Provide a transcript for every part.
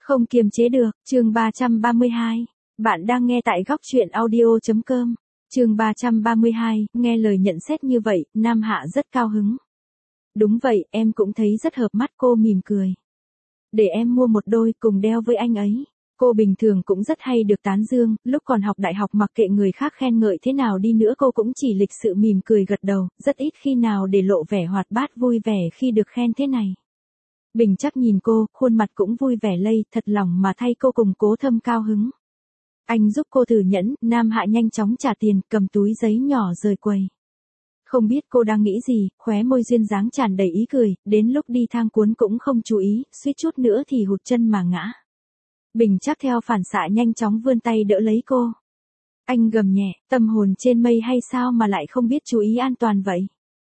Không kiềm chế được, chương 332. Bạn đang nghe tại góc truyện audio.com. Chương 332, nghe lời nhận xét như vậy, Nam Hạ rất cao hứng. Đúng vậy, em cũng thấy rất hợp mắt, cô mỉm cười. Để em mua một đôi cùng đeo với anh ấy. Cô bình thường cũng rất hay được tán dương, lúc còn học đại học mặc kệ người khác khen ngợi thế nào đi nữa cô cũng chỉ lịch sự mỉm cười gật đầu, rất ít khi nào để lộ vẻ hoạt bát vui vẻ khi được khen thế này. Bình Trác nhìn cô, khuôn mặt cũng vui vẻ lây, thật lòng mà thay cô cùng Cố Thâm cao hứng. Anh giúp cô thử nhẫn, Nam Hạ nhanh chóng trả tiền, cầm túi giấy nhỏ rời quầy. Không biết cô đang nghĩ gì, khóe môi duyên dáng tràn đầy ý cười, đến lúc đi thang cuốn cũng không chú ý, suýt chút nữa thì hụt chân mà ngã. Bình Trác theo phản xạ nhanh chóng vươn tay đỡ lấy cô. Anh gầm nhẹ, tâm hồn trên mây hay sao mà lại không biết chú ý an toàn vậy.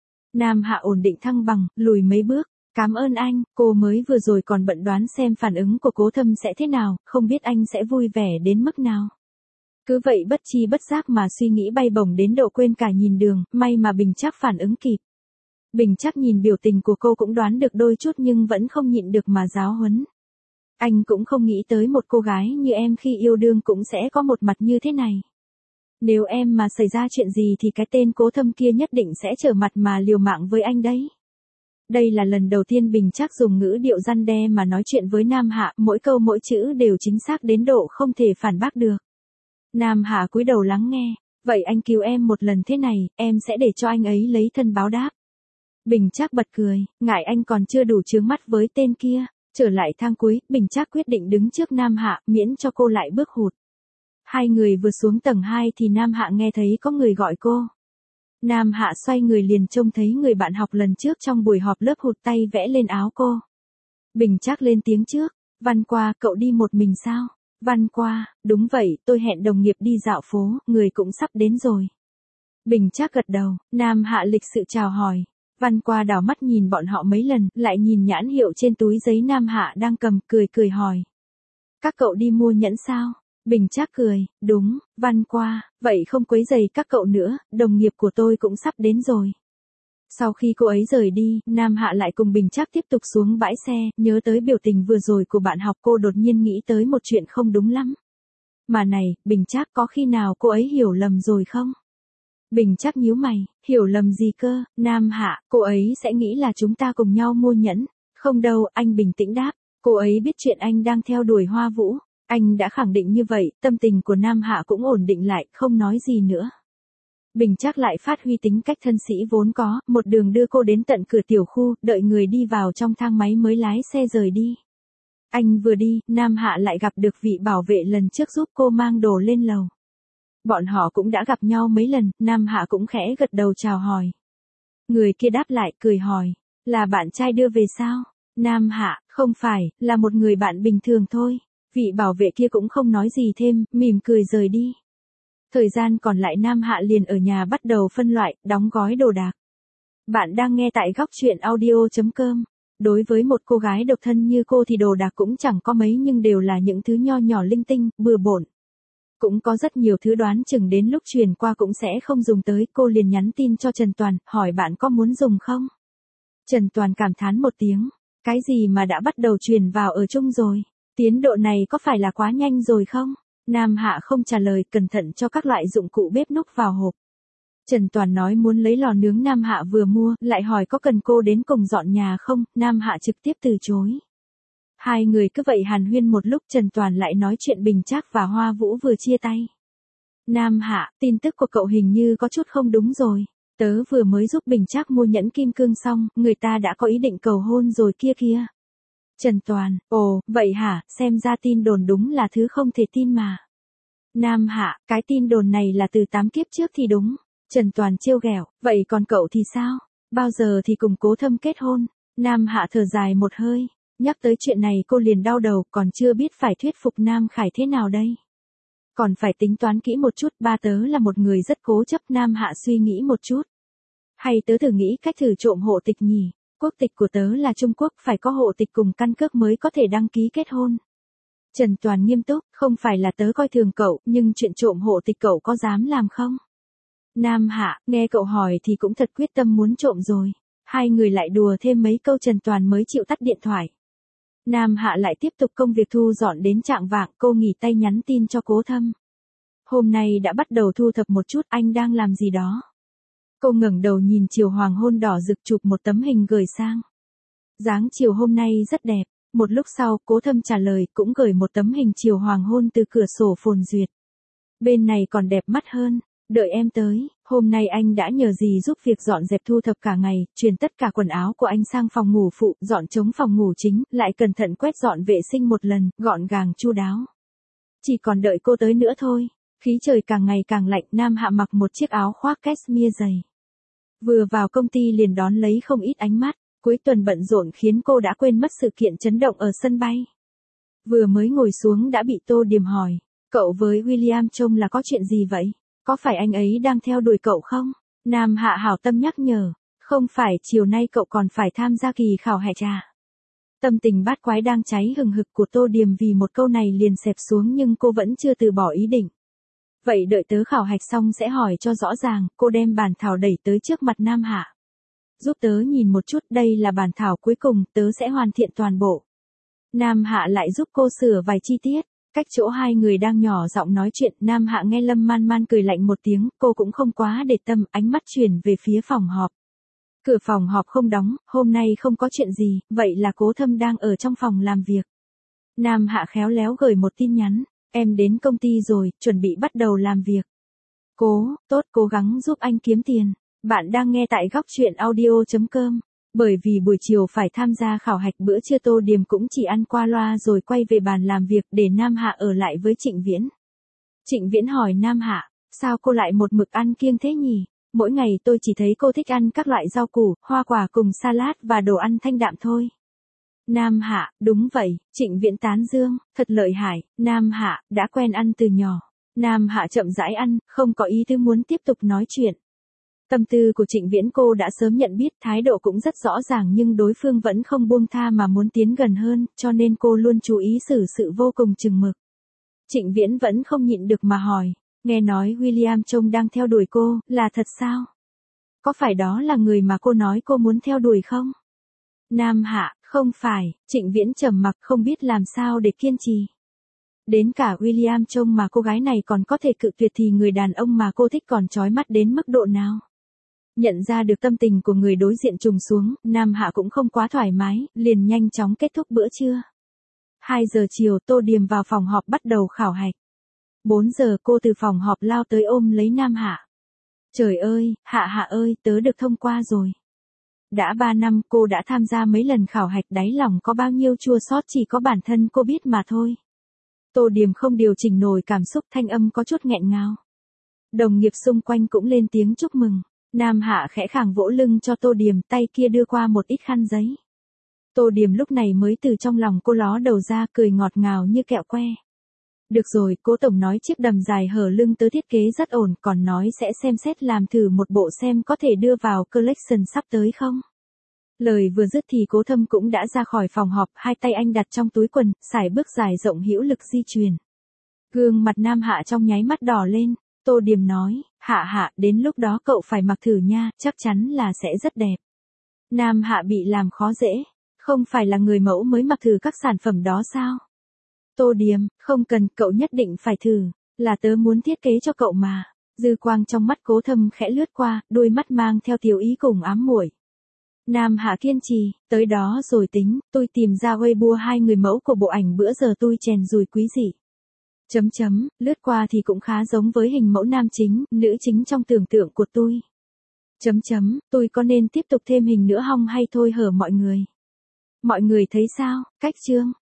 Nam Hạ ổn định thăng bằng, lùi mấy bước. Cảm ơn anh, cô mới vừa rồi còn bận đoán xem phản ứng của Cố Thâm sẽ thế nào, không biết anh sẽ vui vẻ đến mức nào. Cứ vậy bất chi bất giác mà suy nghĩ bay bổng đến độ quên cả nhìn đường, may mà Bình Trác phản ứng kịp. Bình Trác nhìn biểu tình của cô cũng đoán được đôi chút nhưng vẫn không nhịn được mà giáo huấn. Anh cũng không nghĩ tới một cô gái như em khi yêu đương cũng sẽ có một mặt như thế này. Nếu em mà xảy ra chuyện gì thì cái tên Cố Thâm kia nhất định sẽ trở mặt mà liều mạng với anh đấy. Đây là lần đầu tiên Bình Trác dùng ngữ điệu răn đe mà nói chuyện với Nam Hạ, mỗi câu mỗi chữ đều chính xác đến độ không thể phản bác được. Nam Hạ cúi đầu lắng nghe, vậy anh cứu em một lần thế này, em sẽ để cho anh ấy lấy thân báo đáp. Bình Trác bật cười, ngại anh còn chưa đủ chướng mắt với tên kia. Trở lại thang cuối, Bình Trác quyết định đứng trước Nam Hạ, miễn cho cô lại bước hụt. Hai người vừa xuống tầng 2 thì Nam Hạ nghe thấy có người gọi cô. Nam Hạ xoay người liền trông thấy người bạn học lần trước trong buổi họp lớp hụt tay vẽ lên áo cô. Bình Trác lên tiếng trước, Văn Qua, cậu đi một mình sao? Văn Qua, đúng vậy, tôi hẹn đồng nghiệp đi dạo phố, người cũng sắp đến rồi. Bình Trác gật đầu, Nam Hạ lịch sự chào hỏi. Văn Qua đảo mắt nhìn bọn họ mấy lần, lại nhìn nhãn hiệu trên túi giấy Nam Hạ đang cầm, cười hỏi. Các cậu đi mua nhẫn sao? Bình Trác cười, đúng, Văn Qua, vậy không quấy rầy các cậu nữa, đồng nghiệp của tôi cũng sắp đến rồi. Sau khi cô ấy rời đi, Nam Hạ lại cùng Bình Trác tiếp tục xuống bãi xe, nhớ tới biểu tình vừa rồi của bạn học cô đột nhiên nghĩ tới một chuyện không đúng lắm. Mà này, Bình Trác có khi nào cô ấy hiểu lầm rồi không? Bình Trác nhíu mày, hiểu lầm gì cơ, Nam Hạ, cô ấy sẽ nghĩ là chúng ta cùng nhau mua nhẫn. Không đâu, anh bình tĩnh đáp, cô ấy biết chuyện anh đang theo đuổi Hoa Vũ. Anh đã khẳng định như vậy, tâm tình của Nam Hạ cũng ổn định lại, không nói gì nữa. Bình Trác lại phát huy tính cách thân sĩ vốn có, một đường đưa cô đến tận cửa tiểu khu, đợi người đi vào trong thang máy mới lái xe rời đi. Anh vừa đi, Nam Hạ lại gặp được vị bảo vệ lần trước giúp cô mang đồ lên lầu. Bọn họ cũng đã gặp nhau mấy lần, Nam Hạ cũng khẽ gật đầu chào hỏi. Người kia đáp lại, cười hỏi, là bạn trai đưa về sao? Nam Hạ, không phải, là một người bạn bình thường thôi. Vị bảo vệ kia cũng không nói gì thêm, mỉm cười rời đi. Thời gian còn lại Nam Hạ liền ở nhà bắt đầu phân loại, đóng gói đồ đạc. Bạn đang nghe tại góc truyện audio.com. Đối với một cô gái độc thân như cô thì đồ đạc cũng chẳng có mấy nhưng đều là những thứ nho nhỏ linh tinh, bừa bộn. Cũng có rất nhiều thứ đoán chừng đến lúc truyền qua cũng sẽ không dùng tới, cô liền nhắn tin cho Trần Toàn, hỏi bạn có muốn dùng không? Trần Toàn cảm thán một tiếng, cái gì mà đã bắt đầu truyền vào ở chung rồi? Tiến độ này có phải là quá nhanh rồi không? Nam Hạ không trả lời, cẩn thận cho các loại dụng cụ bếp núc vào hộp. Trần Toàn nói muốn lấy lò nướng Nam Hạ vừa mua, lại hỏi có cần cô đến cùng dọn nhà không, Nam Hạ trực tiếp từ chối. Hai người cứ vậy hàn huyên một lúc, Trần Toàn lại nói chuyện Bình Trác và Hoa Vũ vừa chia tay. Nam Hạ, tin tức của cậu hình như có chút không đúng rồi. Tớ vừa mới giúp Bình Trác mua nhẫn kim cương xong, người ta đã có ý định cầu hôn rồi kia kìa. Trần Toàn, ồ, vậy hả, xem ra tin đồn đúng là thứ không thể tin mà. Nam Hạ, cái tin đồn này là từ 8 kiếp trước thì đúng. Trần Toàn trêu ghẹo, vậy còn cậu thì sao? Bao giờ thì cùng Cố Thâm kết hôn? Nam Hạ thở dài một hơi, nhắc tới chuyện này cô liền đau đầu, còn chưa biết phải thuyết phục Nam Khải thế nào đây. Còn phải tính toán kỹ một chút, ba tớ là một người rất cố chấp, Nam Hạ suy nghĩ một chút. Hay tớ thử nghĩ cách thử trộm hộ tịch nhỉ? Quốc tịch của tớ là Trung Quốc, phải có hộ tịch cùng căn cước mới có thể đăng ký kết hôn. Trần Toàn nghiêm túc, không phải là tớ coi thường cậu, nhưng chuyện trộm hộ tịch cậu có dám làm không? Nam Hạ, nghe cậu hỏi thì cũng thật quyết tâm muốn trộm rồi. Hai người lại đùa thêm mấy câu Trần Toàn mới chịu tắt điện thoại. Nam Hạ lại tiếp tục công việc thu dọn đến trạng vạng, cô nghỉ tay nhắn tin cho Cố Thâm. Hôm nay đã bắt đầu thu thập một chút, anh đang làm gì đó? Cô ngẩng đầu nhìn chiều hoàng hôn đỏ rực, chụp một tấm hình gửi sang. Dáng chiều hôm nay rất đẹp. Một lúc sau, Cố Thâm trả lời, cũng gửi một tấm hình chiều hoàng hôn từ cửa sổ phồn duyệt. Bên này còn đẹp mắt hơn, đợi em tới. Hôm nay anh đã nhờ dì giúp việc dọn dẹp thu thập cả ngày, chuyển tất cả quần áo của anh sang phòng ngủ phụ, dọn trống phòng ngủ chính, lại cẩn thận quét dọn vệ sinh một lần, gọn gàng chu đáo. Chỉ còn đợi cô tới nữa thôi. Khí trời càng ngày càng lạnh, Nam Hạ mặc một chiếc áo khoác cashmere dày. Vừa vào công ty liền đón lấy không ít ánh mắt, cuối tuần bận rộn khiến cô đã quên mất sự kiện chấn động ở sân bay. Vừa mới ngồi xuống đã bị Tô Điềm hỏi, cậu với William trông là có chuyện gì vậy? Có phải anh ấy đang theo đuổi cậu không? Nam Hạ hảo tâm nhắc nhở, không phải chiều nay cậu còn phải tham gia kỳ khảo hạch à? Tâm tình bát quái đang cháy hừng hực của Tô Điềm vì một câu này liền xẹp xuống, nhưng cô vẫn chưa từ bỏ ý định. Vậy đợi tớ khảo hạch xong sẽ hỏi cho rõ ràng. Cô đem bản thảo đẩy tới trước mặt Nam Hạ. Giúp tớ nhìn một chút, đây là bản thảo cuối cùng, tớ sẽ hoàn thiện toàn bộ. Nam Hạ lại giúp cô sửa vài chi tiết. Cách chỗ hai người đang nhỏ giọng nói chuyện, Nam Hạ nghe Lâm Man Man cười lạnh một tiếng, cô cũng không quá để tâm, ánh mắt chuyển về phía phòng họp. Cửa phòng họp không đóng, hôm nay không có chuyện gì, vậy là Cố Thâm đang ở trong phòng làm việc. Nam Hạ khéo léo gửi một tin nhắn, em đến công ty rồi, chuẩn bị bắt đầu làm việc. Tốt, cố gắng giúp anh kiếm tiền. Bạn đang nghe tại góc truyện audio.com. Bởi vì buổi chiều phải tham gia khảo hạch, bữa trưa Tô Điềm cũng chỉ ăn qua loa rồi quay về bàn làm việc để Nam Hạ ở lại với Trịnh Viễn. Trịnh Viễn hỏi Nam Hạ, sao cô lại một mực ăn kiêng thế nhỉ? Mỗi ngày tôi chỉ thấy cô thích ăn các loại rau củ, hoa quả cùng salad và đồ ăn thanh đạm thôi. Nam Hạ, đúng vậy, Trịnh Viễn tán dương, thật lợi hại. Nam Hạ, đã quen ăn từ nhỏ. Nam Hạ chậm rãi ăn, không có ý tứ muốn tiếp tục nói chuyện. Tâm tư của Trịnh Viễn cô đã sớm nhận biết, thái độ cũng rất rõ ràng, nhưng đối phương vẫn không buông tha mà muốn tiến gần hơn, cho nên cô luôn chú ý xử sự vô cùng chừng mực. Trịnh Viễn vẫn không nhịn được mà hỏi, nghe nói William trông đang theo đuổi cô, là thật sao? Có phải đó là người mà cô nói cô muốn theo đuổi không? Nam Hạ, không phải. Trịnh Viễn trầm mặc, không biết làm sao để kiên trì. Đến cả William trông mà cô gái này còn có thể cự tuyệt thì người đàn ông mà cô thích còn chói mắt đến mức độ nào? Nhận ra được tâm tình của người đối diện trùng xuống, Nam Hạ cũng không quá thoải mái, liền nhanh chóng kết thúc bữa trưa. 2 giờ chiều, Tô Điềm vào phòng họp bắt đầu khảo hạch. 4 giờ cô từ phòng họp lao tới ôm lấy Nam Hạ. Trời ơi, Hạ ơi, tớ được thông qua rồi. Đã 3 năm cô đã tham gia mấy lần khảo hạch, đáy lòng có bao nhiêu chua xót chỉ có bản thân cô biết mà thôi. Tô Điềm không điều chỉnh nổi cảm xúc, thanh âm có chút nghẹn ngào. Đồng nghiệp xung quanh cũng lên tiếng chúc mừng. Nam Hạ khẽ khàng vỗ lưng cho Tô Điềm, tay kia đưa qua một ít khăn giấy. Tô Điềm lúc này mới từ trong lòng cô ló đầu ra, cười ngọt ngào như kẹo que. Được rồi, Cố tổng nói chiếc đầm dài hở lưng tớ thiết kế rất ổn, còn nói sẽ xem xét làm thử một bộ xem có thể đưa vào collection sắp tới không. Lời vừa dứt thì Cố Thâm cũng đã ra khỏi phòng họp, hai tay anh đặt trong túi quần, sải bước dài rộng hữu lực di chuyển. Gương mặt Nam Hạ trong nháy mắt đỏ lên. Tô Điềm nói, Hạ, đến lúc đó cậu phải mặc thử nha, chắc chắn là sẽ rất đẹp. Nam Hạ bị làm khó dễ, không phải là người mẫu mới mặc thử các sản phẩm đó sao? Tô Điềm, không cần, cậu nhất định phải thử, là tớ muốn thiết kế cho cậu mà. Dư quang trong mắt Cố Thâm khẽ lướt qua, đôi mắt mang theo tiểu ý cùng ám muội. Nam Hạ kiên trì, tới đó rồi tính, tôi tìm ra Weibo 2 người mẫu của bộ ảnh bữa giờ tôi chèn dùi quý dị. Lướt qua thì cũng khá giống với hình mẫu nam chính, nữ chính trong tưởng tượng của tôi. Tôi có nên tiếp tục thêm hình nữa không hay thôi hở mọi người? Mọi người thấy sao? Cách chương